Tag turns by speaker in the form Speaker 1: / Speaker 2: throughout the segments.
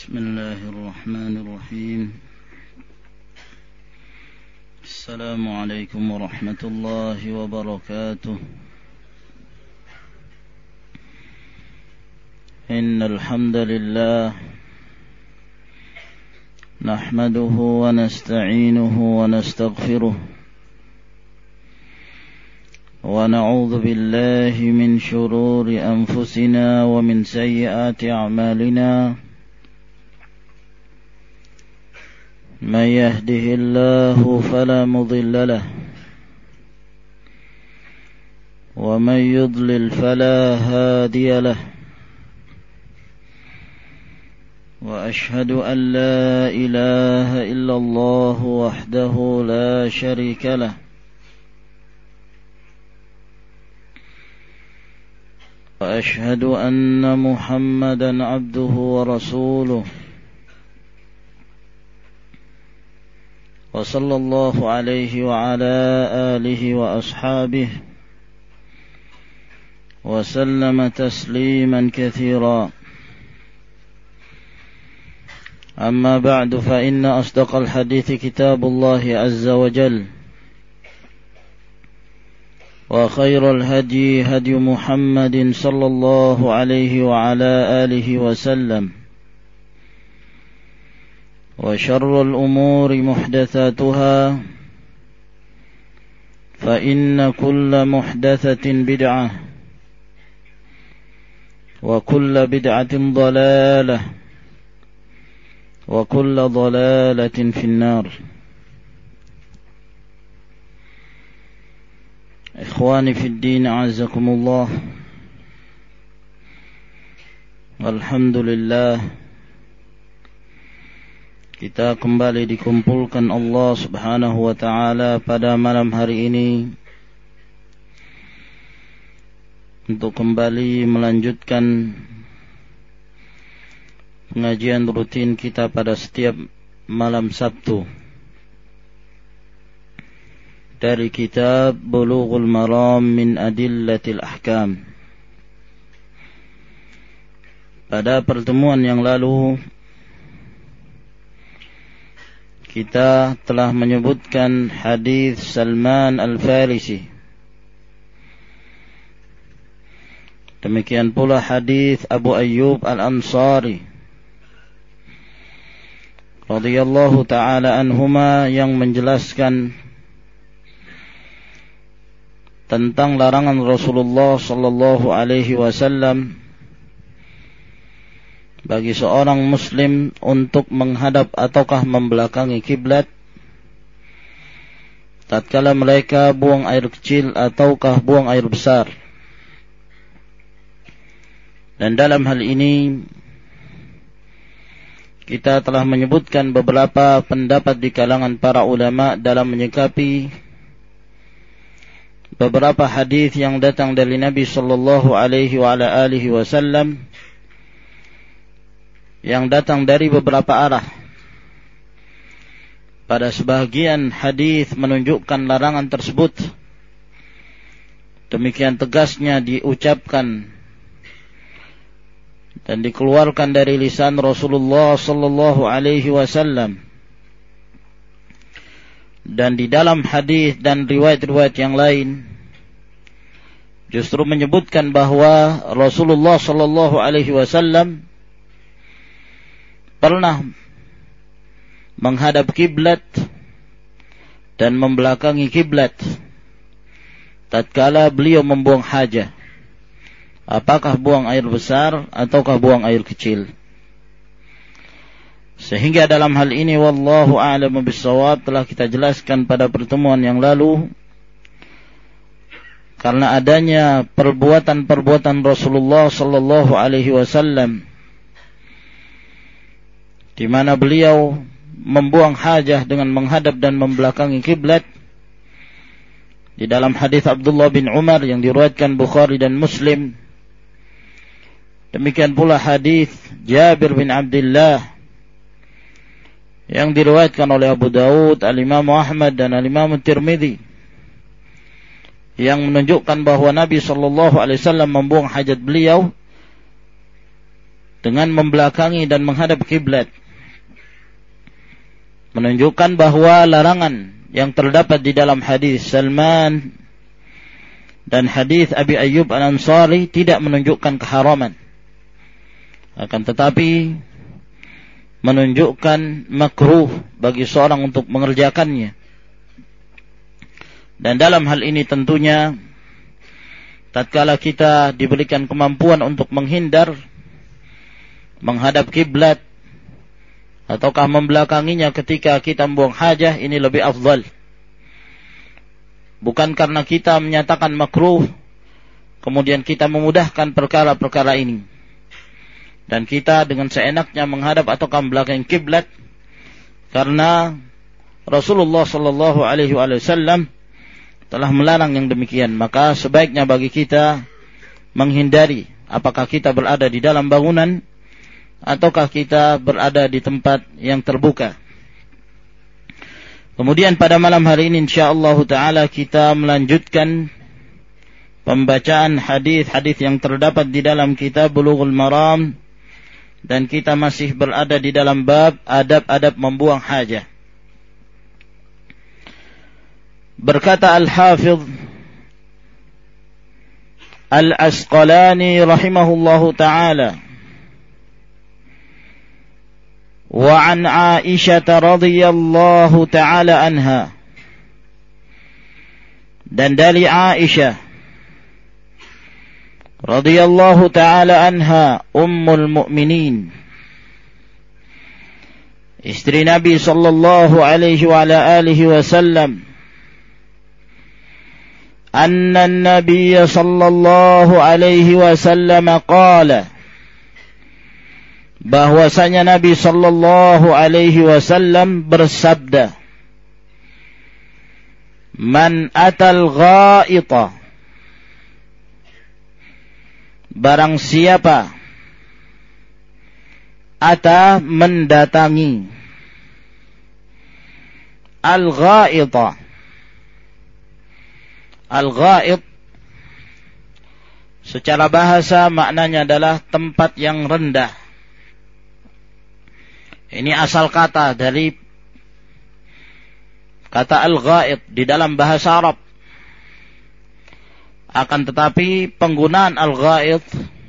Speaker 1: بسم الله الرحمن الرحيم. السلام عليكم ورحمة الله وبركاته. إن الحمد لله نحمده ونستعينه ونستغفره ونعوذ بالله من شرور أنفسنا ومن سيئات أعمالنا. من يهده الله فلا مضل له ومن يضلل فلا هادي له. وأشهد أن لا إله إلا الله وحده لا شريك له وأشهد أن محمدا عبده ورسوله وصلى الله عليه وعلى آله وأصحابه وسلم تسليما كثيرا. أما بعد فإن أصدق الحديث كتاب الله عز وجل وخير الهدي هدي محمد صلى الله عليه وعلى آله وسلم وشر الأمور محدثاتها فإن كل محدثة بدعة وكل بدعة ضلالة وكل ضلالة في النار. إخواني في الدين أعزكم الله. الحمد لله, kita kembali dikumpulkan Allah Subhanahu wa ta'ala pada malam hari ini untuk kembali melanjutkan pengajian rutin kita pada setiap malam Sabtu dari kitab Bulughul Maram min Adillatil Ahkam. Pada pertemuan yang lalu kita telah menyebutkan hadis Salman Al-Farisi. Demikian pula hadis Abu Ayyub Al-Ansari radhiyallahu ta'ala anhuma yang menjelaskan tentang larangan Rasulullah sallallahu alaihi wasallam bagi seorang muslim untuk menghadap ataukah membelakangi kiblat tatkala mereka buang air kecil ataukah buang air besar. Dan dalam hal ini kita telah menyebutkan beberapa pendapat di kalangan para ulama dalam menyikapi beberapa hadis yang datang dari Nabi sallallahu alaihi wa ala alihi wasallam yang datang dari beberapa arah. Pada sebahagian hadis menunjukkan larangan tersebut demikian tegasnya diucapkan dan dikeluarkan dari lisan Rasulullah sallallahu alaihi wasallam. Dan di dalam hadis dan riwayat-riwayat yang lain justru menyebutkan bahwa Rasulullah sallallahu alaihi wasallam pernah menghadap kiblat dan membelakangi kiblat tatkala beliau membuang hajat, apakah buang air besar ataukah buang air kecil. Sehingga dalam hal ini wallahu a'lamu bissawab telah kita jelaskan pada pertemuan yang lalu, karena adanya perbuatan-perbuatan Rasulullah sallallahu alaihi wasallam di mana beliau membuang hajah dengan menghadap dan membelakangi kiblat. Di dalam hadis Abdullah bin Umar yang diriwayatkan Bukhari dan Muslim, demikian pula hadis Jabir bin Abdullah yang diriwayatkan oleh Abu Daud, Al-Imam Ahmad dan Al-Imam Tirmidzi, yang menunjukkan bahwa Nabi sallallahu alaihi wasallam membuang hajat beliau dengan membelakangi dan menghadap kiblat, menunjukkan bahwa larangan yang terdapat di dalam hadis Salman dan hadis Abi Ayyub Al-Ansari tidak menunjukkan keharaman, akan tetapi menunjukkan makruh bagi seorang untuk mengerjakannya. Dan dalam hal ini tentunya tatkala kita diberikan kemampuan untuk menghindar menghadap kiblat ataukah membelakanginya ketika kita membuang hajah, ini lebih afdal. Bukan karena kita menyatakan makruh kemudian kita memudahkan perkara-perkara ini dan kita dengan seenaknya menghadap ataukah membelakangi kiblat, karena Rasulullah sallallahu alaihi wasallam telah melarang yang demikian. Maka sebaiknya bagi kita menghindari, apakah kita berada di dalam bangunan ataukah kita berada di tempat yang terbuka. Kemudian pada malam hari ini insyaallah taala kita melanjutkan pembacaan hadis-hadis yang terdapat di dalam kitab Bulughul Maram, dan kita masih berada di dalam bab adab-adab membuang hajah. Berkata Al-Hafidh Al-Asqalani rahimahullahu ta'ala, wa an Aisyah radhiyallahu ta'ala anha, dan dari Aisyah radhiyallahu ta'ala anha ummul mu'minin, istri Nabi sallallahu alaihi wa ala alihi wasallam, أن النبي صلى الله عليه وسلم قال, bahwasanya Nabi sallallahu alaihi wasallam bersabda, man atal ghaita, barang siapa ata mendatangi, al-ghaita, al-ghaid secara bahasa maknanya adalah tempat yang rendah. Ini asal kata dari kata al-ghaid di dalam bahasa Arab. Akan tetapi penggunaan al-ghaid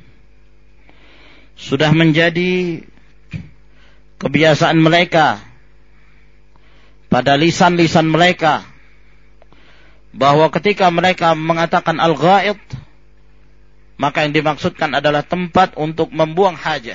Speaker 1: sudah menjadi kebiasaan mereka pada lisan-lisan mereka, bahwa ketika mereka mengatakan al-ghaid, maka yang dimaksudkan adalah tempat untuk membuang hajah.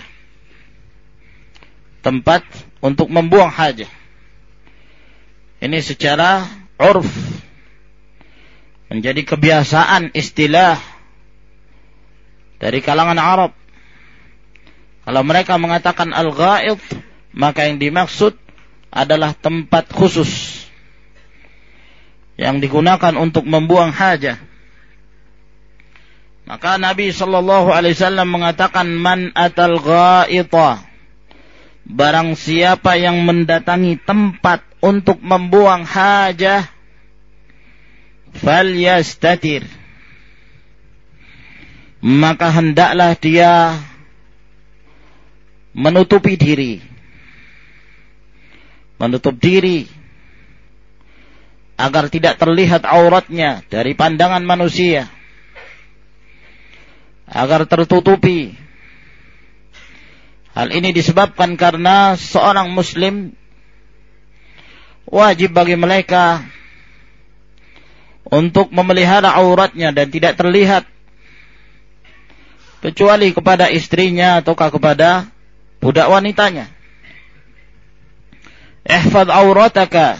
Speaker 1: Tempat untuk membuang hajah. Ini secara urf menjadi kebiasaan istilah dari kalangan Arab. Kalau mereka mengatakan al-ghaid, maka yang dimaksud adalah tempat khusus yang digunakan untuk membuang hajah. Maka Nabi sallallahu alaihi wasallam mengatakan, man atal ghaita, barang siapa yang mendatangi tempat untuk membuang hajah, falyastatir, maka hendaklah dia menutupi diri. Menutup diri agar tidak terlihat auratnya dari pandangan manusia, agar tertutupi. Hal ini disebabkan karena seorang muslim wajib bagi mereka untuk memelihara auratnya dan tidak terlihat kecuali kepada istrinya ataukah kepada budak wanitanya. Ihfaz aurataka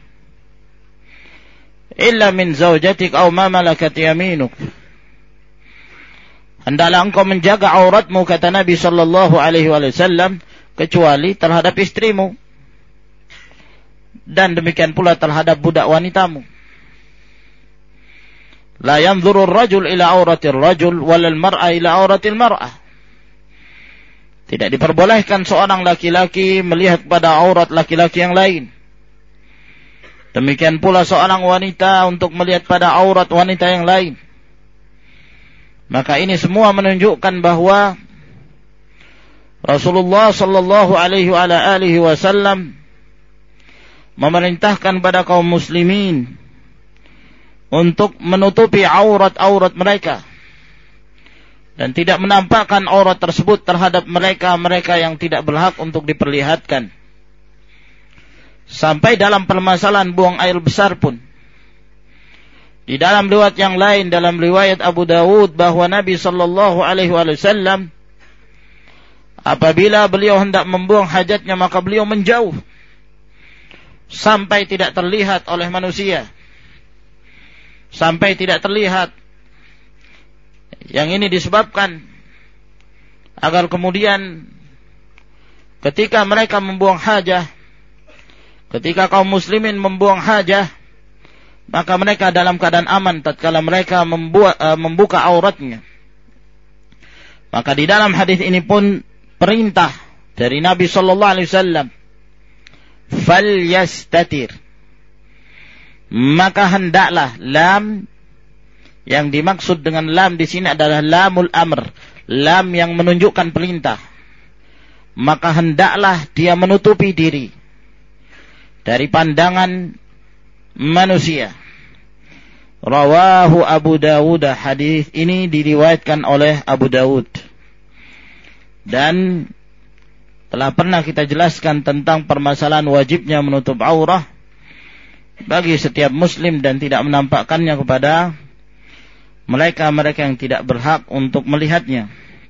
Speaker 1: illa min zawjatik aw ma malakat yaminuk. Hendaklah engkau menjaga auratmu, kata Nabi sallallahu alaihi wasallam, kecuali terhadap istrimu, dan demikian pula terhadap budak wanitamu. La yanzuru ar-rajul ila auratir rajul wal mar'a ila auratil mar'ah. Tidak diperbolehkan seorang laki-laki melihat pada aurat laki-laki yang lain. Demikian pula seorang wanita untuk melihat pada aurat wanita yang lain. Maka ini semua menunjukkan bahwa Rasulullah sallallahu alaihi wasallam memerintahkan pada kaum muslimin untuk menutupi aurat-aurat mereka dan tidak menampakkan aurat tersebut terhadap mereka yang tidak berhak untuk diperlihatkan. Sampai dalam permasalahan buang air besar pun, di dalam riwayat yang lain, dalam riwayat Abu Dawud, bahwa Nabi sallallahu alaihi wasallam apabila beliau hendak membuang hajatnya, maka beliau menjauh sampai tidak terlihat oleh manusia, sampai tidak terlihat. Yang ini disebabkan agar kemudian ketika mereka membuang hajah, ketika kaum muslimin membuang hajah, maka mereka dalam keadaan aman tatkala mereka membuka auratnya. Maka di dalam hadis ini pun perintah dari Nabi sallallahu alaihi wasallam, falyastatir, maka hendaklah. Lam yang dimaksud dengan lam di sini adalah lamul amr, lam yang menunjukkan perintah. Maka hendaklah dia menutupi diri dari pandangan manusia. Rawahu Abu Dawud, hadis ini diriwayatkan oleh Abu Dawud. Dan telah pernah kita jelaskan tentang permasalahan wajibnya menutup aurah bagi setiap muslim dan tidak menampakkannya kepada mereka yang tidak berhak untuk melihatnya.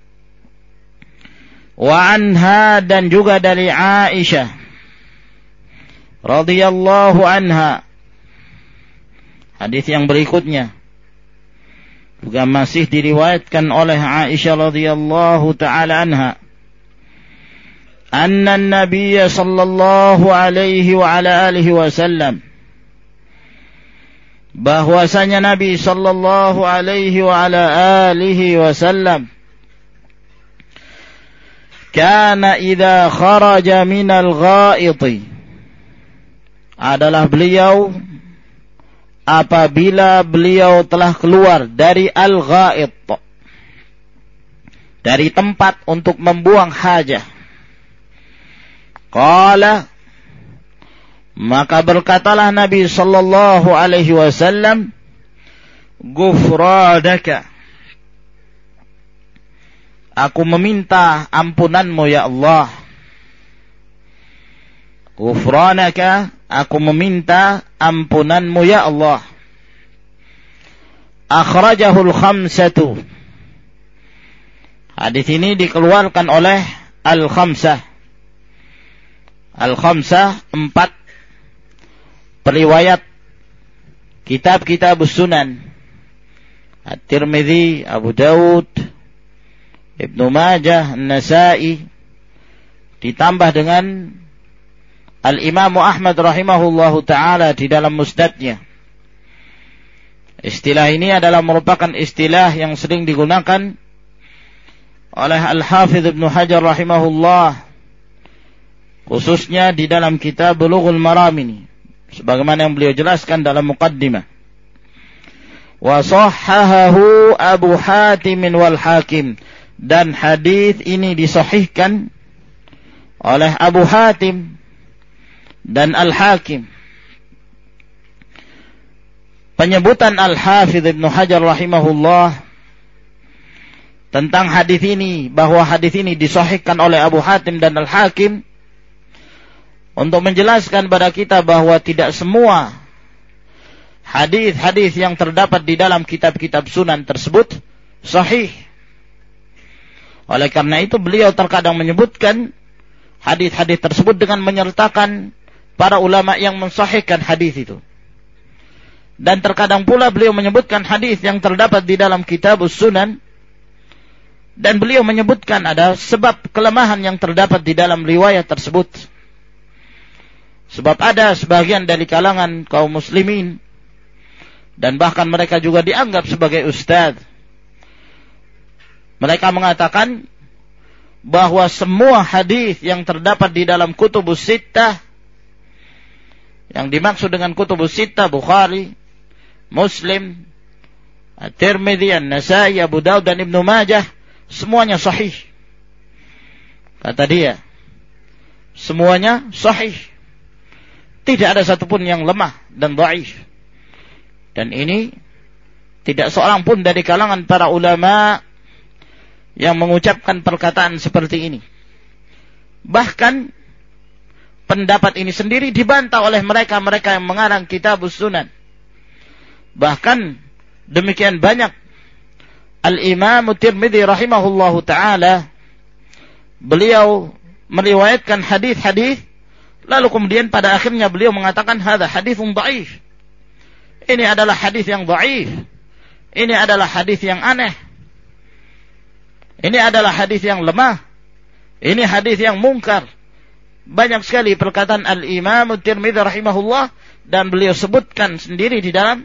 Speaker 1: Wa anha, dan juga dari Aisyah radhiyallahu anha, hadis yang berikutnya juga masih diriwayatkan oleh Aisyah radhiyallahu taala anha, anna an-nabiy sallallahu alaihi wa ala alihi wasallam, bahwasanya Nabi sallallahu alaihi wa ala alihi wasallam kana idza kharaja minal ghaiti, adalah beliau apabila beliau telah keluar dari al-ghait, dari tempat untuk membuang hajah. Qala, maka berkatalah Nabi sallallahu alaihi wasallam, Ghufranaka, aku meminta ampunanmu ya Allah. Ghufranaka, aku meminta ampunanmu ya Allah. Akhrajahul khamsatu, hadis ini dikeluarkan oleh al-khamsah. Al-khamsah, 4 periwayat kitab-kitab Sunan, At-Tirmidzi, Abu Dawud, Ibnu Majah, An-Nasa'i, ditambah dengan Al-Imam Ahmad rahimahullahu ta'ala di dalam musnadnya. Istilah ini adalah merupakan istilah yang sering digunakan oleh Al-Hafidh Ibnu Hajar rahimahullah, khususnya di dalam kitab Bulughul Maram ini, sebagaimana yang beliau jelaskan dalam muqaddimah. Wa sahhahahu Abu Hatim wal Hakim, dan hadis ini disahihkan oleh Abu Hatim dan Al-Hakim. Penyebutan Al-Hafidh Ibnu Hajar rahimahullah tentang hadis ini, bahwa hadis ini disahihkan oleh Abu Hatim dan Al-Hakim, untuk menjelaskan pada kita bahwa tidak semua hadis-hadis yang terdapat di dalam kitab-kitab sunan tersebut sahih. Oleh karena itu beliau terkadang menyebutkan hadis-hadis tersebut dengan menyertakan para ulama yang mensahihkan hadis itu. Dan terkadang pula beliau menyebutkan hadis yang terdapat di dalam kitab sunan, dan beliau menyebutkan ada sebab kelemahan yang terdapat di dalam riwayat tersebut. Sebab ada sebagian dari kalangan kaum muslimin, dan bahkan mereka juga dianggap sebagai ustadz, mereka mengatakan bahwa semua hadis yang terdapat di dalam kutubus sittah, yang dimaksud dengan kutubus sittah Bukhari, Muslim, At-Tirmidzi, An-Nasa'i, Abu Dawud dan Ibnu Majah, semuanya sahih. Kata dia, semuanya sahih. Tidak ada satupun yang lemah dan dhaif. Dan ini tidak seorang pun dari kalangan para ulama yang mengucapkan perkataan seperti ini. Bahkan pendapat ini sendiri dibantah oleh mereka-mereka yang mengarang Kitabus Sunan. Bahkan demikian banyak Al-Imam Tirmidzi rahimahullahu ta'ala, beliau meriwayatkan hadis-hadis, lalu kemudian pada akhirnya beliau mengatakan hadza haditsun dhaif. Ini adalah hadis yang dhaif. Ini adalah hadis yang aneh. Ini adalah hadis yang lemah. Ini hadis yang mungkar. Banyak sekali perkataan Al-Imam Tirmidzi rahimahullah, dan beliau sebutkan sendiri di dalam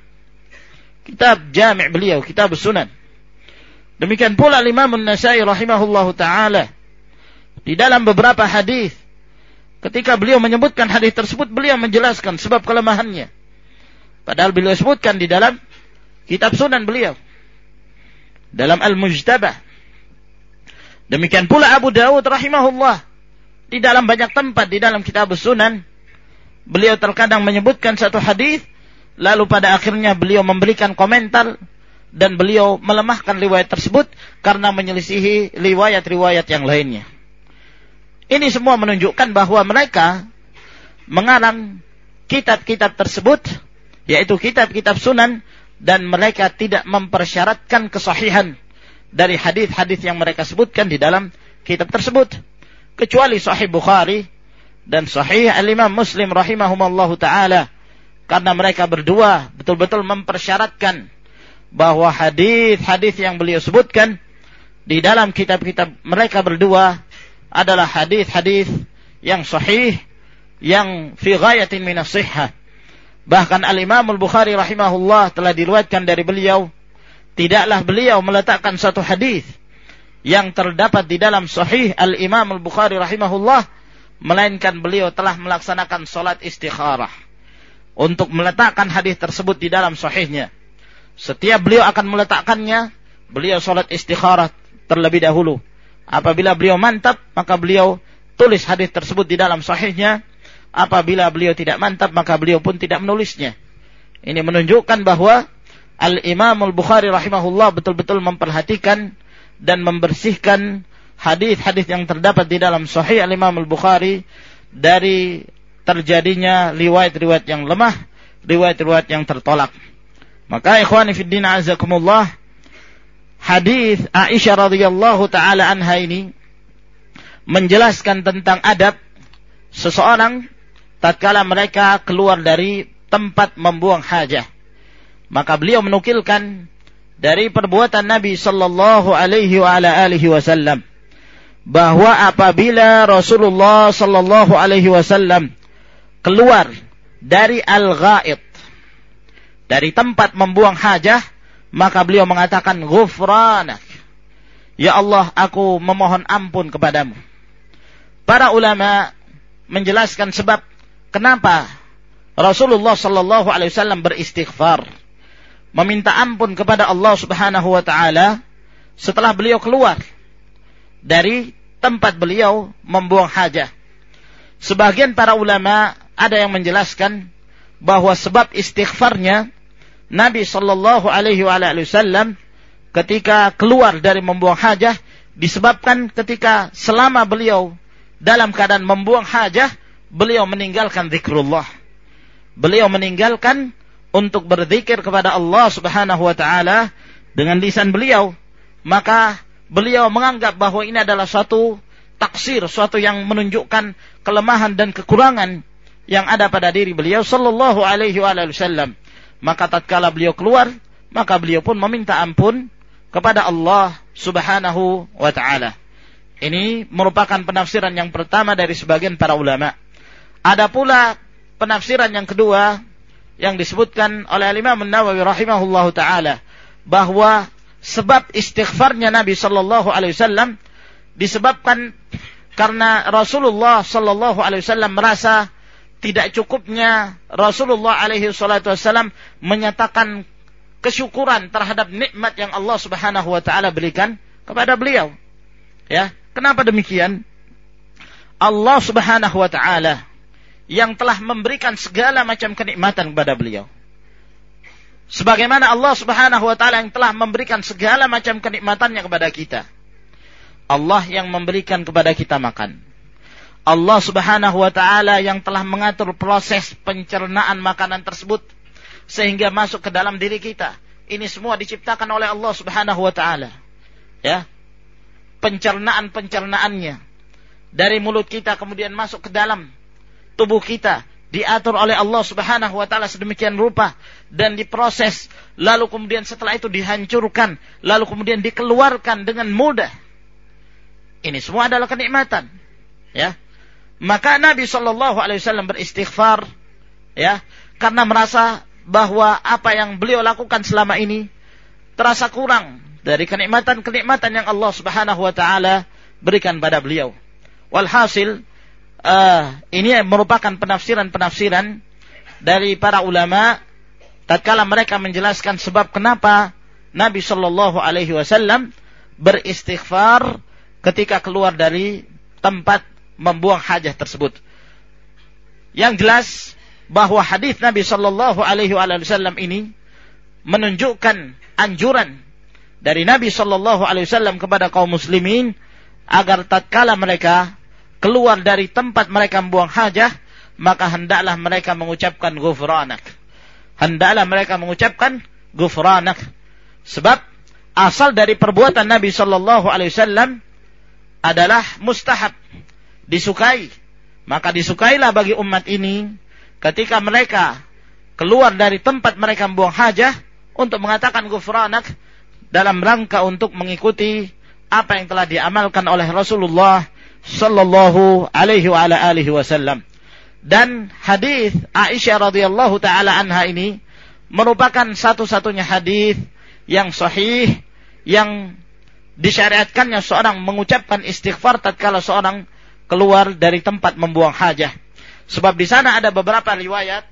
Speaker 1: kitab jami' beliau, Kitab Sunan. Demikian pula Imam An-Nasa'i rahimahullahu ta'ala, di dalam beberapa hadis, ketika beliau menyebutkan hadis tersebut, beliau menjelaskan sebab kelemahannya. Padahal beliau sebutkan di dalam Kitab Sunan beliau, dalam Al-Mujtabah. Demikian pula Abu Dawud rahimahullah, di dalam banyak tempat di dalam Kitab Sunan, beliau terkadang menyebutkan satu hadis, lalu pada akhirnya beliau memberikan komentar, dan beliau melemahkan riwayat tersebut karena menyelisihi riwayat-riwayat yang lainnya. Ini semua menunjukkan bahwa mereka mengarang kitab-kitab tersebut, yaitu kitab-kitab Sunan, dan mereka tidak mempersyaratkan kesahihan dari hadis-hadis yang mereka sebutkan di dalam kitab tersebut, kecuali Sahih Bukhari dan Sahih Al-Imam Muslim rahimahumallahu ta'ala, karena mereka berdua betul-betul mempersyaratkan bahwa hadis-hadis yang beliau sebutkan di dalam kitab-kitab mereka berdua adalah hadis-hadis yang sahih, yang fi ghayatin minas sihhah. Bahkan Al-Imam Al-Bukhari rahimahullah telah diriwayatkan dari beliau, tidaklah beliau meletakkan satu hadis yang terdapat di dalam Sahih Al-Imam Al-Bukhari rahimahullah, melainkan beliau telah melaksanakan salat istikharah untuk meletakkan hadis tersebut di dalam sahihnya. Setiap beliau akan meletakkannya, beliau salat istikharah terlebih dahulu. Apabila beliau mantap, maka beliau tulis hadis tersebut di dalam sahihnya. Apabila beliau tidak mantap, maka beliau pun tidak menulisnya. Ini menunjukkan bahwa Al-Imam Al-Bukhari rahimahullah betul-betul memperhatikan dan membersihkan hadis-hadis yang terdapat di dalam Sahih Al-Imam Al-Bukhari dari terjadinya riwayat-riwayat yang lemah, riwayat-riwayat yang tertolak. Maka ikhwani fiddin azakumullah, hadis Aisyah radhiyallahu taala anha ini menjelaskan tentang adab seseorang tatkala mereka keluar dari tempat membuang hajah. Maka beliau menukilkan dari perbuatan Nabi sallallahu alaihi wa ala alihi wasallam bahwa apabila Rasulullah sallallahu alaihi wasallam keluar dari al-ghaid, dari tempat membuang hajah, maka beliau mengatakan ghufranak, ya Allah, aku memohon ampun kepadamu. Para ulama menjelaskan sebab kenapa Rasulullah sallallahu alaihi wasallam beristighfar, meminta ampun kepada Allah Subhanahu wa taala setelah beliau keluar dari tempat beliau membuang hajah. Sebagian para ulama ada yang menjelaskan bahwa sebab istighfarnya Nabi sallallahu alaihi wasallam ketika keluar dari membuang hajah disebabkan ketika selama beliau dalam keadaan membuang hajah, beliau meninggalkan zikrullah. Beliau meninggalkan untuk berzikir kepada Allah Subhanahu wa taala dengan lisan beliau. Maka beliau menganggap bahwa ini adalah suatu taksir, suatu yang menunjukkan kelemahan dan kekurangan yang ada pada diri beliau sallallahu alaihi wasallam. Maka tatkala beliau keluar, maka beliau pun meminta ampun kepada Allah Subhanahu wa taala. Ini merupakan penafsiran yang pertama dari sebagian para ulama. Ada pula penafsiran yang kedua yang disebutkan oleh Imam An-Nawawi rahimahullahu taala, bahwa sebab istighfarnya Nabi sallallahu alaihi wasallam disebabkan karena Rasulullah sallallahu alaihi wasallam merasa tidak cukupnya Rasulullah alaihi salatu wasallam menyatakan kesyukuran terhadap nikmat yang Allah Subhanahu wa taala berikan kepada beliau. Ya, kenapa demikian? Allah Subhanahu wa ta'ala yang telah memberikan segala macam kenikmatan kepada beliau. Sebagaimana Allah Subhanahu wa ta'ala yang telah memberikan segala macam kenikmatannya kepada kita. Allah yang memberikan kepada kita makan. Allah Subhanahu wa ta'ala yang telah mengatur proses pencernaan makanan tersebut sehingga masuk ke dalam diri kita. Ini semua diciptakan oleh Allah Subhanahu wa ta'ala. Ya. Pencernaan-pencernaannya dari mulut kita kemudian masuk ke dalam tubuh kita diatur oleh Allah Subhanahu wa ta'ala sedemikian rupa dan diproses, lalu kemudian setelah itu dihancurkan, lalu kemudian dikeluarkan dengan mudah. Ini semua adalah kenikmatan, ya. Maka Nabi SAW beristighfar, ya, karena merasa bahwa apa yang beliau lakukan selama ini terasa kurang dari kenikmatan-kenikmatan yang Allah Subhanahu wa ta'ala berikan pada beliau. Walhasil, ini merupakan penafsiran-penafsiran dari para ulama tatkala mereka menjelaskan sebab kenapa Nabi sallallahu alaihi wasallam beristighfar ketika keluar dari tempat membuang hajat tersebut. Yang jelas bahwa hadis Nabi sallallahu alaihi wasallam ini menunjukkan anjuran dari Nabi sallallahu alaihi wasallam kepada kaum muslimin agar tatkala mereka keluar dari tempat mereka membuang hajah, maka hendaklah mereka mengucapkan ghufranak. Hendaklah mereka mengucapkan ghufranak. Sebab asal dari perbuatan Nabi sallallahu alaihi wasallam adalah mustahab, disukai. Maka disukailah bagi umat ini ketika mereka keluar dari tempat mereka membuang hajah untuk mengatakan ghufranak dalam rangka untuk mengikuti apa yang telah diamalkan oleh Rasulullah sallallahu alaihi wa ala alihi wasallam. Dan hadis Aisyah radhiyallahu taala anha ini merupakan satu-satunya hadis yang sahih yang disyariatkannya seorang mengucapkan istighfar tatkala seorang keluar dari tempat membuang hajah. Sebab di sana ada beberapa riwayat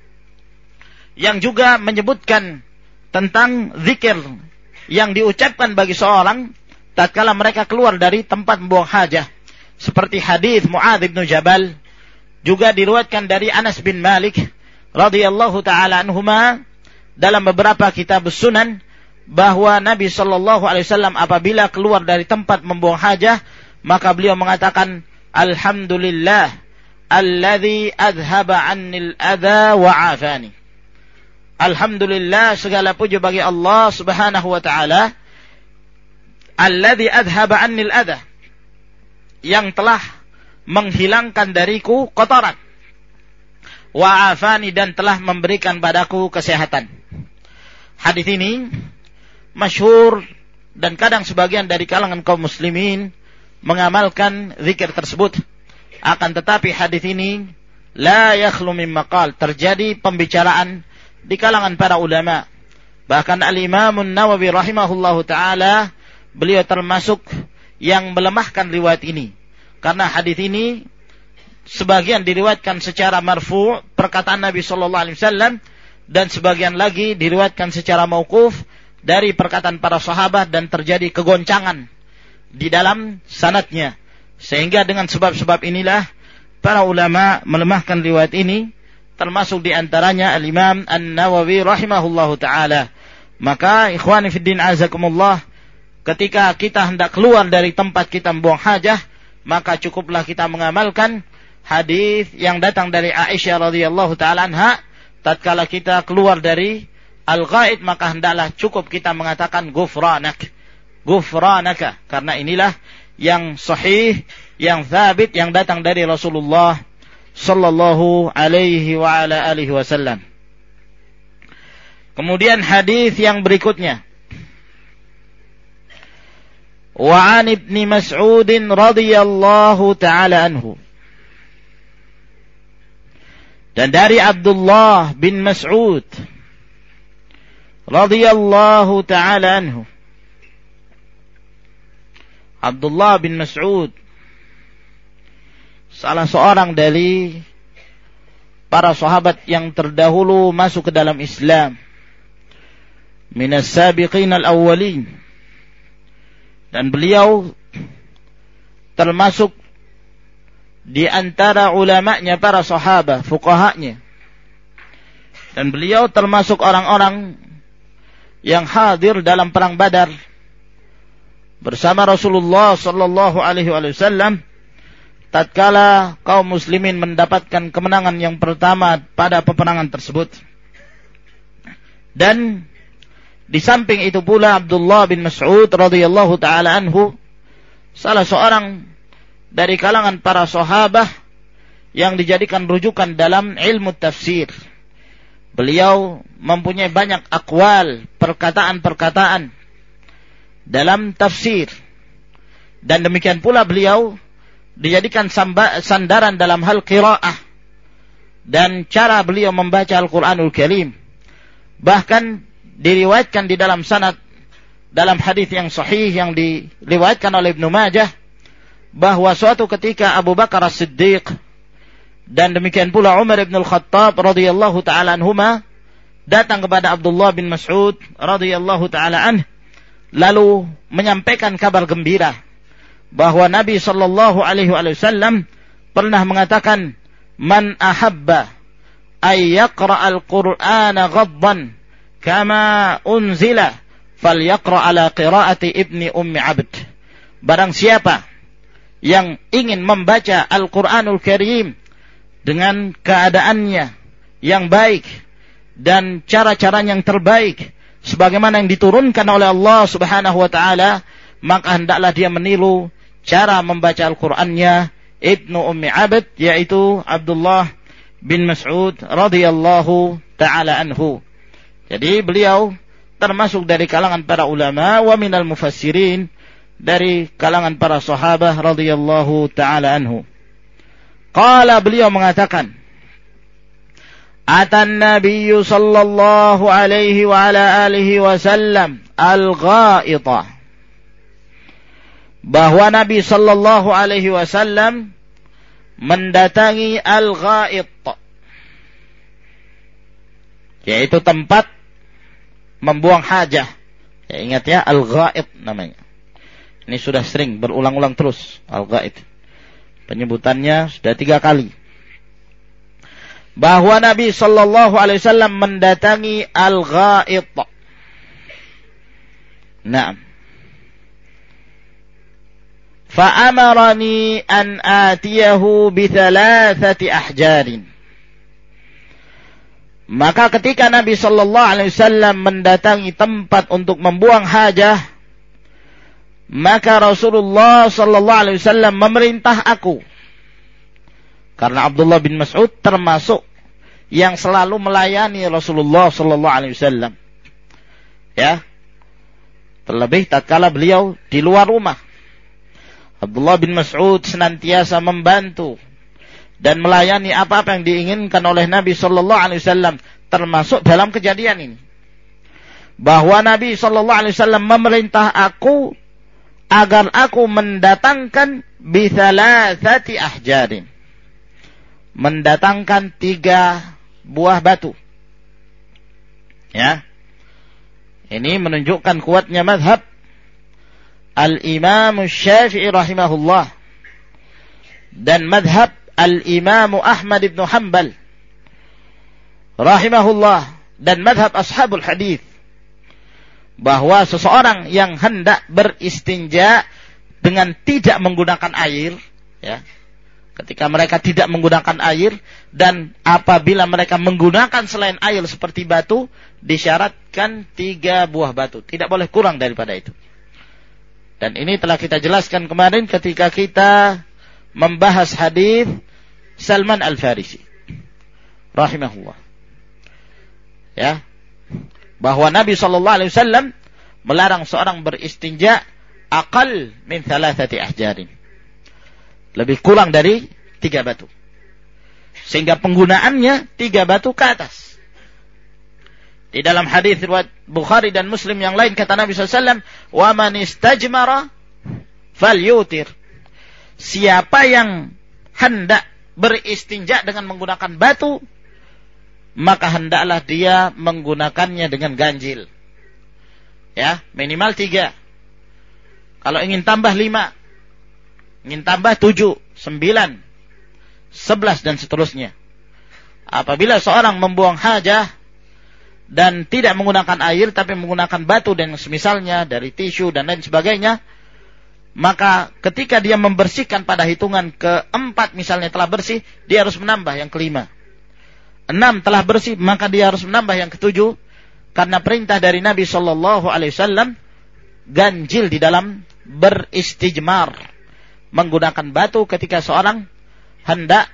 Speaker 1: yang juga menyebutkan tentang zikir yang diucapkan bagi seorang tatkala mereka keluar dari tempat membuang hajah. Seperti hadis Mu'adz bin Jabal, juga diriwayatkan dari Anas bin Malik radhiyallahu taala anhuma dalam beberapa kitab sunan bahwa Nabi sallallahu alaihi wasallam apabila keluar dari tempat membuang hajah maka beliau mengatakan alhamdulillah alladzi adhaba 'annil adza wa 'afani. Alhamdulillah, segala puji bagi Allah Subhanahu wa taala alladzi adhaba 'annil adza, yang telah menghilangkan dariku kotoran, wa afani, dan telah memberikan padaku kesehatan. Hadis ini masyhur dan kadang sebagian dari kalangan kaum muslimin mengamalkan zikir tersebut. Akan tetapi hadis ini la yakhlu min maqal, terjadi pembicaraan di kalangan para ulama. Bahkan Al-Imam An-Nawawi rahimahullahu taala beliau termasuk yang melemahkan riwayat ini, karena hadis ini sebagian diriwayatkan secara marfu' perkataan Nabi sallallahu alaihi wasallam dan sebagian lagi diriwayatkan secara mauquf dari perkataan para sahabat dan terjadi kegoncangan di dalam sanadnya. Sehingga dengan sebab-sebab inilah para ulama melemahkan riwayat ini, termasuk di antaranya Al-Imam An-Nawawi rahimahullahu taala. Maka ikhwani fiddin azakumullah, ketika kita hendak keluar dari tempat kita membuang hajah, maka cukuplah kita mengamalkan hadis yang datang dari Aisyah radhiyallahu taala anha tatkala kita keluar dari al-ghaid, maka hendaklah cukup kita mengatakan ghufranak, ghufranaka, karena inilah yang sahih, yang thabit, yang datang dari Rasulullah sallallahu alaihi wa ala alihi wasallam. Kemudian hadis yang berikutnya, wa 'an Ibnu Mas'ud radhiyallahu ta'ala anhu, dan dari Abdullah bin Mas'ud radhiyallahu ta'ala anhu. Abdullah bin Mas'ud salah seorang dari para sahabat yang terdahulu masuk ke dalam Islam, minas sabiqin al-awwalin, dan beliau termasuk di antara ulamanya para sahabat, fuqahanya. Dan beliau termasuk orang-orang yang hadir dalam perang Badar bersama Rasulullah sallallahu alaihi wasallam tatkala kaum muslimin mendapatkan kemenangan yang pertama pada peperangan tersebut. Dan di samping itu pula Abdullah bin Mas'ud radhiyallahu taala anhu, salah seorang dari kalangan para sahabat yang dijadikan rujukan dalam ilmu tafsir. Beliau mempunyai banyak akwal, perkataan-perkataan dalam tafsir. Dan demikian pula beliau dijadikan sandaran dalam hal qiraah dan cara beliau membaca Al-Quranul Karim. Bahkan diriwayatkan di dalam sanad dalam hadis yang sahih yang diriwayatkan oleh Ibnu Majah bahwa suatu ketika Abu Bakar As-Siddiq dan demikian pula Umar bin Al-Khattab radhiyallahu taala anhuma datang kepada Abdullah bin Mas'ud radhiyallahu taala anhu lalu menyampaikan kabar gembira bahwa Nabi sallallahu alaihi wasallam pernah mengatakan, "Man ahabba ay yaqra'al Qur'ana ghaddan kama unzila falyaqra' ala qira'ati ibni ummi 'abd." Barang siapa yang ingin membaca Al-Qur'anul Karim dengan keadaannya yang baik dan cara-caranya yang terbaik sebagaimana yang diturunkan oleh Allah Subhanahu wa taala, maka hendaklah dia meniru cara membaca Al-Qur'annya Ibnu Ummi 'Abd, yaitu Abdullah bin Mas'ud radhiyallahu taala anhu. Jadi beliau termasuk dari kalangan para ulama wa minal mufassirin, dari kalangan para sahabat radhiyallahu taala anhu. Qala, beliau mengatakan, Atan Nabiyyu sallallahu alaihi wa ala alihi wasallam al-gha'ita. Bahwa Nabi sallallahu alaihi wasallam mendatangi al-gha'it, yaitu tempat membuang hajah. Ya, ingat ya, al-gha'it namanya. Ini sudah sering berulang-ulang terus, al-gha'it. Penyebutannya sudah 3 kali. Bahwa Nabi sallallahu alaihi wasallam mendatangi al-gha'it. Naam. Fa'amarani an atiyahu bi 3 ahjarin. Maka ketika Nabi sallallahu alaihi wasallam mendatangi tempat untuk membuang hajah, maka Rasulullah sallallahu alaihi wasallam memerintah aku. Karena Abdullah bin Mas'ud termasuk yang selalu melayani Rasulullah sallallahu alaihi wasallam. Ya. Terlebih tatkala beliau di luar rumah. Abdullah bin Mas'ud senantiasa membantu dan melayani apa-apa yang diinginkan oleh Nabi sallallahu alaihi wasallam, termasuk dalam kejadian ini. Bahwa Nabi sallallahu alaihi wasallam memerintah aku agar aku mendatangkan bi 3 ahjarin. Mendatangkan 3 buah batu. Ya. Ini menunjukkan kuatnya mazhab Al-Imam Syafi'i rahimahullah dan madhab Al-Imam Ahmad ibn Hanbal rahimahullah dan madhab ashabul hadith, bahwa seseorang yang hendak beristinja dengan tidak menggunakan air, ya, ketika mereka tidak menggunakan air, dan apabila mereka menggunakan selain air seperti batu, disyaratkan 3 buah batu, tidak boleh kurang daripada itu. Dan ini telah kita jelaskan kemarin ketika kita membahas hadis Salman Al-Farisi rahimahullah. Ya. Bahwa Nabi sallallahu alaihi wasallam melarang seorang beristinja aqal min 3 ahjarin. Lebih kurang dari 3 batu. Sehingga penggunaannya 3 batu ke atas. Di dalam hadis riwayat Bukhari dan Muslim yang lain kata Nabi SAW, "Wa man istajmara falyutir." Siapa yang hendak beristinja dengan menggunakan batu, maka hendaklah dia menggunakannya dengan ganjil. Ya, minimal 3. Kalau ingin tambah 5, ingin tambah 7, 9, 11 dan seterusnya. Apabila seorang membuang hajah dan tidak menggunakan air tapi menggunakan batu dan semisalnya dari tisu dan lain sebagainya, maka ketika dia membersihkan pada hitungan keempat misalnya telah bersih, dia harus menambah yang kelima. 6 telah bersih, maka dia harus menambah yang ketujuh, karena perintah dari Nabi sallallahu alaihi wasallam ganjil di dalam beristijmar, menggunakan batu ketika seorang hendak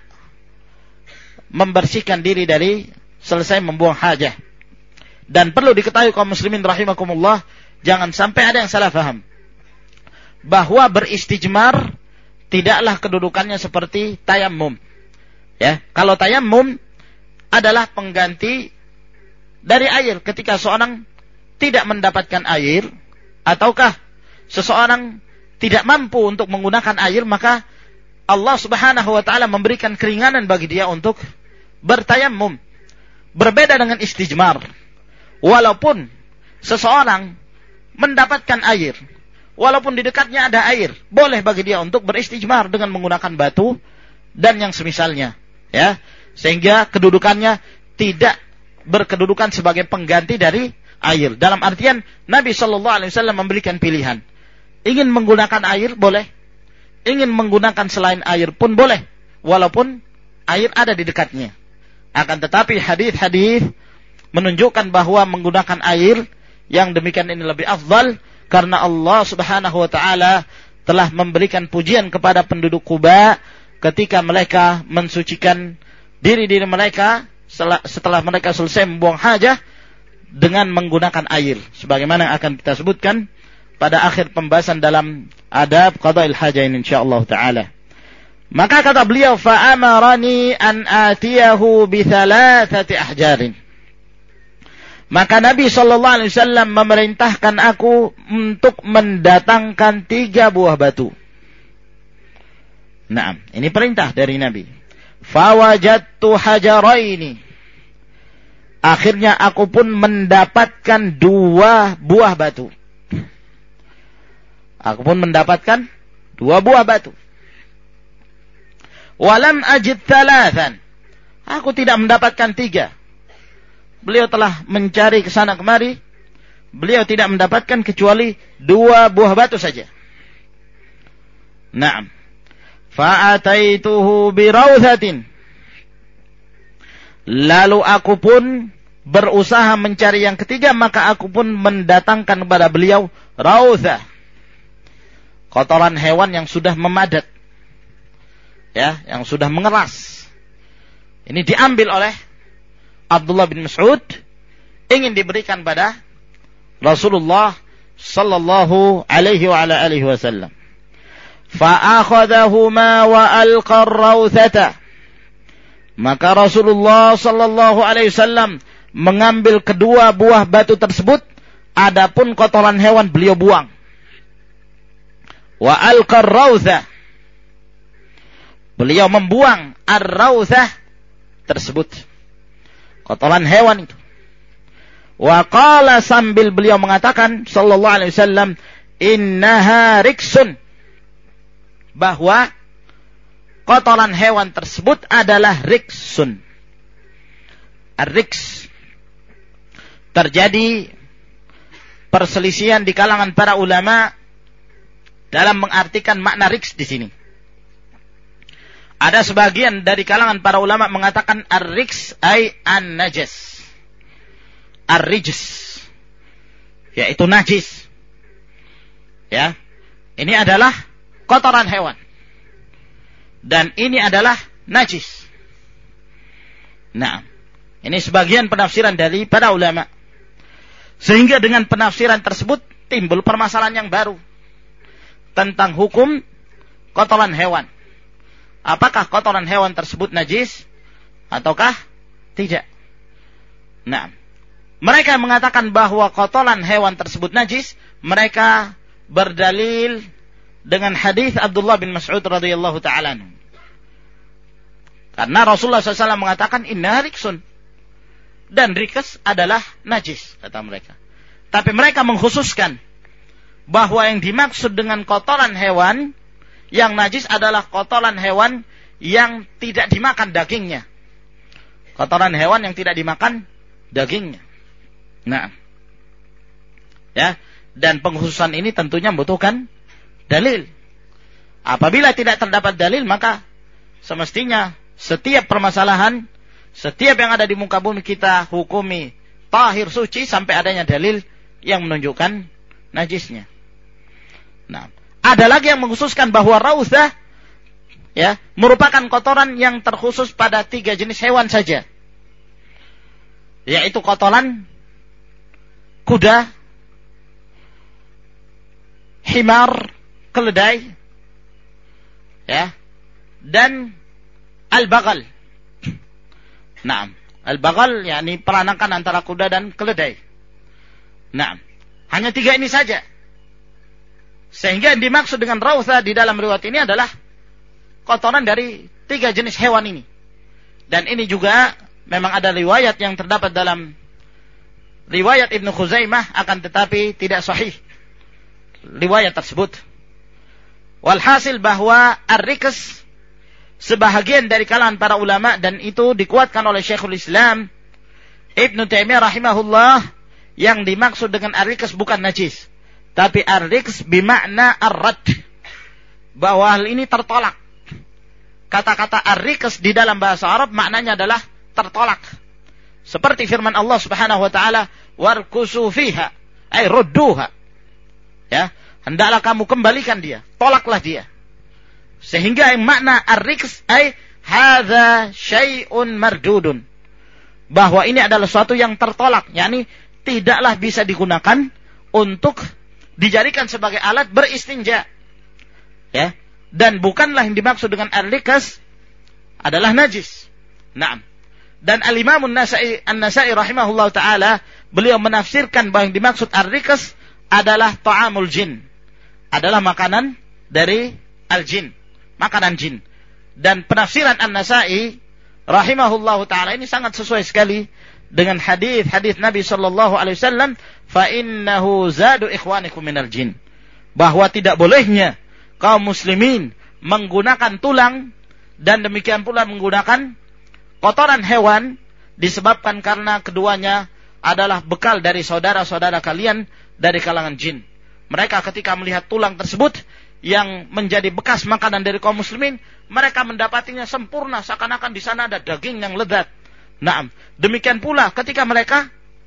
Speaker 1: membersihkan diri dari selesai membuang hajah. Dan perlu diketahui kaum muslimin rahimakumullah, jangan sampai ada yang salah faham bahwa beristijmar tidaklah kedudukannya seperti tayammum. Ya, kalau tayammum adalah pengganti dari air ketika seorang tidak mendapatkan air, ataukah seseorang tidak mampu untuk menggunakan air, maka Allah Subhanahu wa taala memberikan keringanan bagi dia untuk bertayammum. Berbeda dengan istijmar. Walaupun seseorang mendapatkan air, walaupun di dekatnya ada air, boleh bagi dia untuk beristijmar dengan menggunakan batu dan yang semisalnya, ya. Sehingga kedudukannya tidak berkedudukan sebagai pengganti dari air. Dalam artian Nabi sallallahu alaihi wasallam memberikan pilihan. Ingin menggunakan air boleh, ingin menggunakan selain air pun boleh, walaupun air ada di dekatnya. Akan tetapi hadis-hadis menunjukkan bahwa menggunakan air yang demikian ini lebih afdal, karena Allah Subhanahu wa taala telah memberikan pujian kepada penduduk Quba ketika mereka mensucikan diri-diri mereka setelah mereka selesai membuang hajah dengan menggunakan air, sebagaimana akan kita sebutkan pada akhir pembahasan dalam adab qada'il hajah ini insyaallah taala. Maka kata beliau, fa amarani an atiyahu bi thalathati ahjarin. Maka Nabi sallallahu alaihi wasallam memerintahkan aku untuk mendatangkan 3 buah batu. Naam, ini perintah dari Nabi. Fa wajadtu hajaraini. Akhirnya aku pun mendapatkan 2 buah batu. Aku pun mendapatkan 2 buah batu. Walam ajid thalathan. Aku tidak mendapatkan 3. Beliau telah mencari ke sana kemari, beliau tidak mendapatkan kecuali 2 buah batu saja. Naam. Fa'ataituhu birauthatin. Lalu aku pun berusaha mencari yang ketiga, maka aku pun mendatangkan kepada beliau rauthah, kotoran hewan yang sudah memadat, ya, yang sudah mengeras. Ini diambil oleh Abdullah bin Mas'ud, ingin diberikan pada Rasulullah sallallahu alaihi wa ala alihi wasallam. Fa akhadhahuma wa alqa ar-rawthata. Maka Rasulullah sallallahu alaihi wasallam mengambil kedua buah batu tersebut, adapun kotoran hewan beliau buang. Wa alqa ar-rawthah. Beliau membuang ar-rawthah tersebut, kotoran hewan itu. Wa qala, sambil beliau mengatakan sallallahu alaihi wasallam, innaha riksun, bahwa kotoran hewan tersebut adalah riksun. Ar-riks, terjadi perselisihan di kalangan para ulama dalam mengartikan makna riks di sini. Ada sebagian dari kalangan para ulama mengatakan ar-riks ay an-najas, ar-rijs, yaitu najis. Ya, ini adalah kotoran hewan, dan ini adalah najis. Nah, ini sebagian penafsiran dari para ulama. Sehingga dengan penafsiran tersebut timbul permasalahan yang baru tentang hukum kotoran hewan. Apakah kotoran hewan tersebut najis ataukah tidak? Nah, mereka mengatakan bahwa kotoran hewan tersebut najis, mereka berdalil dengan hadis Abdullah bin Mas'ud radhiyallahu ta'ala. Karena Rasulullah SAW mengatakan inna riksun, dan riks adalah najis, kata mereka. Tapi mereka mengkhususkan bahwa yang dimaksud dengan kotoran hewan yang najis adalah kotoran hewan yang tidak dimakan dagingnya. Kotoran hewan yang tidak dimakan dagingnya. Nah, ya, dan pengkhususan ini tentunya membutuhkan dalil. Apabila tidak terdapat dalil, maka semestinya setiap permasalahan, setiap yang ada di muka bumi kita hukumi tahir suci sampai adanya dalil yang menunjukkan najisnya. Nah, ada lagi yang mengkhususkan bahwa rautha ya merupakan kotoran yang terkhusus pada 3 jenis hewan saja, yaitu kotoran kuda, himar, keledai, ya, dan al-bagal. Nah, al-bagal yakni peranakan antara kuda dan keledai. Nah, hanya 3 ini saja. Sehingga yang dimaksud dengan rautha di dalam riwayat ini adalah kotoran dari 3 jenis hewan ini. Dan ini juga memang ada riwayat yang terdapat dalam riwayat Ibnu Khuzaimah, akan tetapi tidak sahih riwayat tersebut. Walhasil bahwa ar-riks sebahagian dari kalangan para ulama, dan itu dikuatkan oleh Syekhul Islam Ibnu Taimiyah rahimahullah, yang dimaksud dengan ar-riks bukan najis, tapi ar-riks bimakna ar-rad, bahwa hal ini tertolak. Kata-kata ar-riks di dalam bahasa Arab maknanya adalah tertolak. Seperti firman Allah Subhanahu wa taala, warkusu fiha, ay rudduha. Ya, hendaklah kamu kembalikan dia, tolaklah dia. Sehingga yang makna ar-riks ay hadza syai'un mardudun, bahwa ini adalah sesuatu yang tertolak, yakni tidaklah bisa digunakan untuk dijadikan sebagai alat beristinja. Ya, dan bukanlah yang dimaksud dengan ar-riks adalah najis. Naam. Dan al-Imam An-Nasa'i rahimahullah ta'ala, beliau menafsirkan bahwa yang dimaksud ar-riks adalah ta'amul jin, adalah makanan dari al-jin, makanan jin. Dan penafsiran An-Nasa'i rahimahullah ta'ala ini sangat sesuai sekali dengan hadis Nabi sallallahu alaihi wasallam, fa innahu zadu ikhwanikum minal jin, bahwa tidak bolehnya kaum muslimin menggunakan tulang dan demikian pula menggunakan kotoran hewan, disebabkan karena keduanya adalah bekal dari saudara-saudara kalian dari kalangan jin. Mereka ketika melihat tulang tersebut yang menjadi bekas makanan dari kaum muslimin, mereka mendapatinya sempurna, seakan-akan di sana ada daging yang lezat. Naam. Demikian pula ketika mereka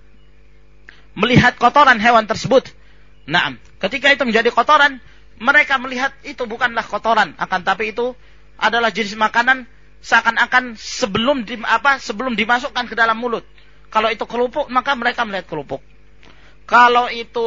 Speaker 1: melihat kotoran hewan tersebut, naam, ketika itu menjadi kotoran, mereka melihat itu bukanlah kotoran, akan tapi itu adalah jenis makanan, seakan-akan sebelum dimasukkan ke dalam mulut. Kalau itu kerupuk, maka mereka melihat kerupuk. Kalau itu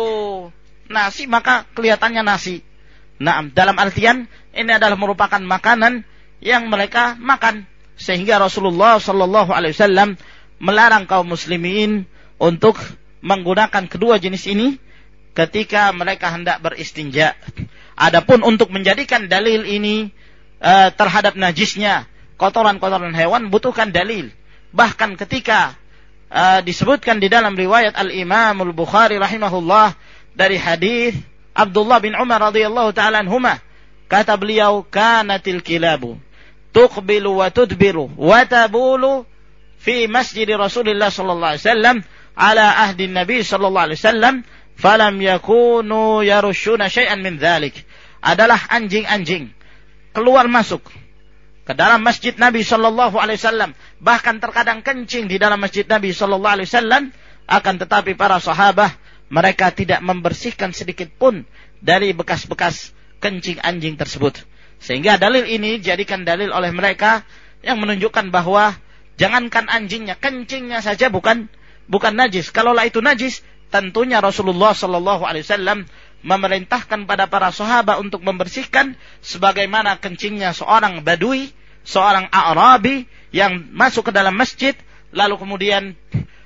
Speaker 1: nasi, maka kelihatannya nasi. Nah, dalam artian ini adalah merupakan makanan yang mereka makan, sehingga Rasulullah sallallahu alaihi wasallam melarang kaum muslimin untuk menggunakan kedua jenis ini ketika mereka hendak beristinja. Adapun untuk menjadikan dalil ini terhadap najisnya kotoran-kotoran hewan butuhkan dalil. Bahkan ketika disebutkan di dalam riwayat Al-Imam Al-Bukhari rahimahullah dari hadis Abdullah bin Umar radhiyallahu ta'ala anhuma, kata beliau, kanatil kilabu tuqbilu wa tudbiru wa tabulu fi masjid Rasulullah sallallahu alaihi wasallam ala ahdi Nabi sallallahu alaihi wasallam falam yakunu yarushuna syai'an min dzalik. Adalah anjing-anjing keluar masuk ke dalam masjid Nabi sallallahu alaihi wasallam, bahkan terkadang kencing di dalam masjid Nabi sallallahu alaihi wasallam, akan tetapi para sahabat mereka tidak membersihkan sedikit pun dari bekas-bekas kencing anjing tersebut. Sehingga dalil ini dijadikan dalil oleh mereka yang menunjukkan bahwa jangankan anjingnya, kencingnya saja bukan najis. Kalaulah itu najis, tentunya Rasulullah sallallahu alaihi wasallam memerintahkan pada para sahabat untuk membersihkan, sebagaimana kencingnya seorang badui, seorang A'rabi yang masuk ke dalam masjid lalu kemudian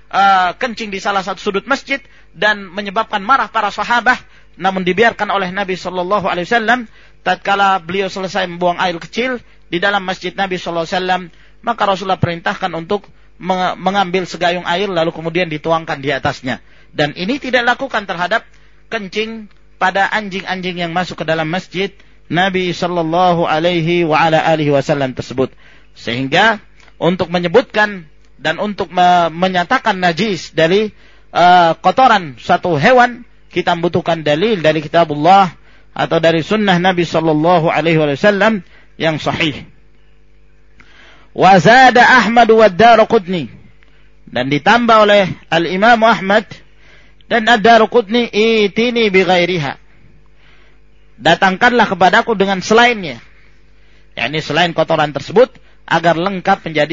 Speaker 1: kencing di salah satu sudut masjid dan menyebabkan marah para sahabat, namun dibiarkan oleh Nabi sallallahu alaihi wasallam. Tatkala beliau selesai membuang air kecil di dalam masjid Nabi sallallahu alaihi wasallam, maka Rasulullah perintahkan untuk mengambil segayung air lalu kemudian dituangkan di atasnya. Dan ini tidak dilakukan terhadap kencing pada anjing-anjing yang masuk ke dalam masjid Nabi sallallahu alaihi wa ala alihi wasallam tersebut. Sehingga untuk menyebutkan dan untuk menyatakan najis dari kotoran satu hewan, kita membutuhkan dalil dari kitabullah atau dari sunnah Nabi sallallahu alaihi wasallam yang sahih. Wa zada Ahmad wa Ad-Darqutni, dan ditambah oleh Al-Imam Ahmad dan Ad-Darqutni, itini bi ghairiha, datangkanlah kepadaku dengan selainnya, yakni selain kotoran tersebut, agar lengkap menjadi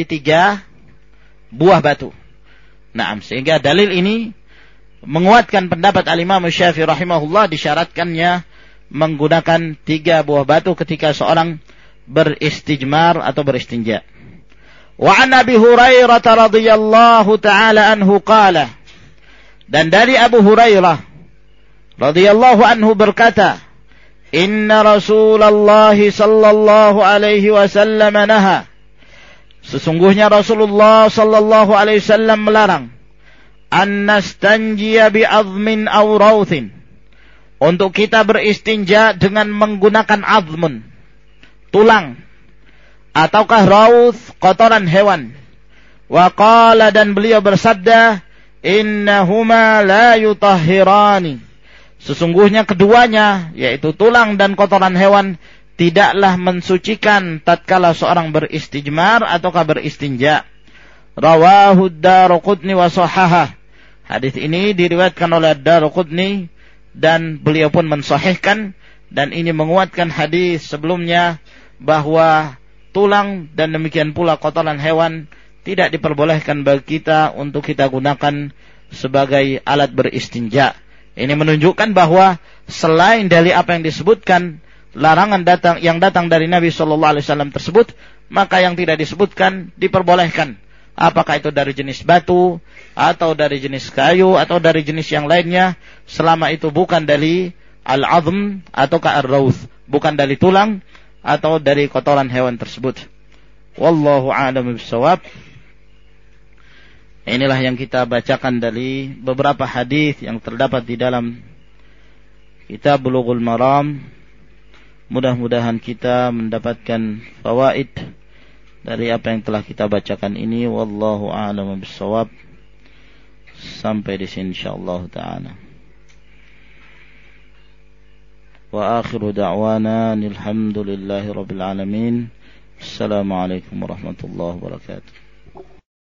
Speaker 1: 3 buah batu. Nah, sehingga dalil ini menguatkan pendapat Al-Imam Syafi'i rahimahullah, disyaratkannya menggunakan 3 buah batu ketika seorang beristijmar atau beristinja. Wa an Abi Hurairah radhiyallahu taala anhu qala, dan dari Abu Hurairah radhiyallahu anhu berkata, inna Rasulullah sallallahu alaihi wasallam naha, sesungguhnya Rasulullah sallallahu alaihi wasallam melarang an nastanjiya bi azmin aw rauthin, untuk kita beristinja dengan menggunakan azmun, tulang, ataukah rauth, kotoran hewan. Wa qala, dan beliau bersabda, innahuma la yutahhirani, sesungguhnya keduanya, yaitu tulang dan kotoran hewan, tidaklah mensucikan tatkala seorang beristijmar ataukah beristinja. Rawahu Ad-Darqutni wa sahahah, hadis ini diriwayatkan oleh Ad-Darqutni dan beliau pun mensahihkan, dan ini menguatkan hadis sebelumnya bahwa tulang dan demikian pula kotoran hewan tidak diperbolehkan bagi kita untuk kita gunakan sebagai alat beristinja. Ini menunjukkan bahwa selain dari apa yang disebutkan, larangan yang datang dari Nabi sallallahu alaihi wasallam tersebut, maka yang tidak disebutkan diperbolehkan. Apakah itu dari jenis batu, atau dari jenis kayu, atau dari jenis yang lainnya, selama itu bukan dari al-azm atau ar-rauth, bukan dari tulang atau dari kotoran hewan tersebut. Wallahu a'lam bishawab. Inilah yang kita bacakan dari beberapa hadis yang terdapat di dalam kitab Bulughul Maram. Mudah-mudahan kita mendapatkan fawaid dari apa yang telah kita bacakan ini. Wallahu a'lam bishawab. Sampai di sini insyaallah taala. Wa akhiru da'wana alhamdulillahi rabbil alamin. Assalamualaikum warahmatullahi wabarakatuh.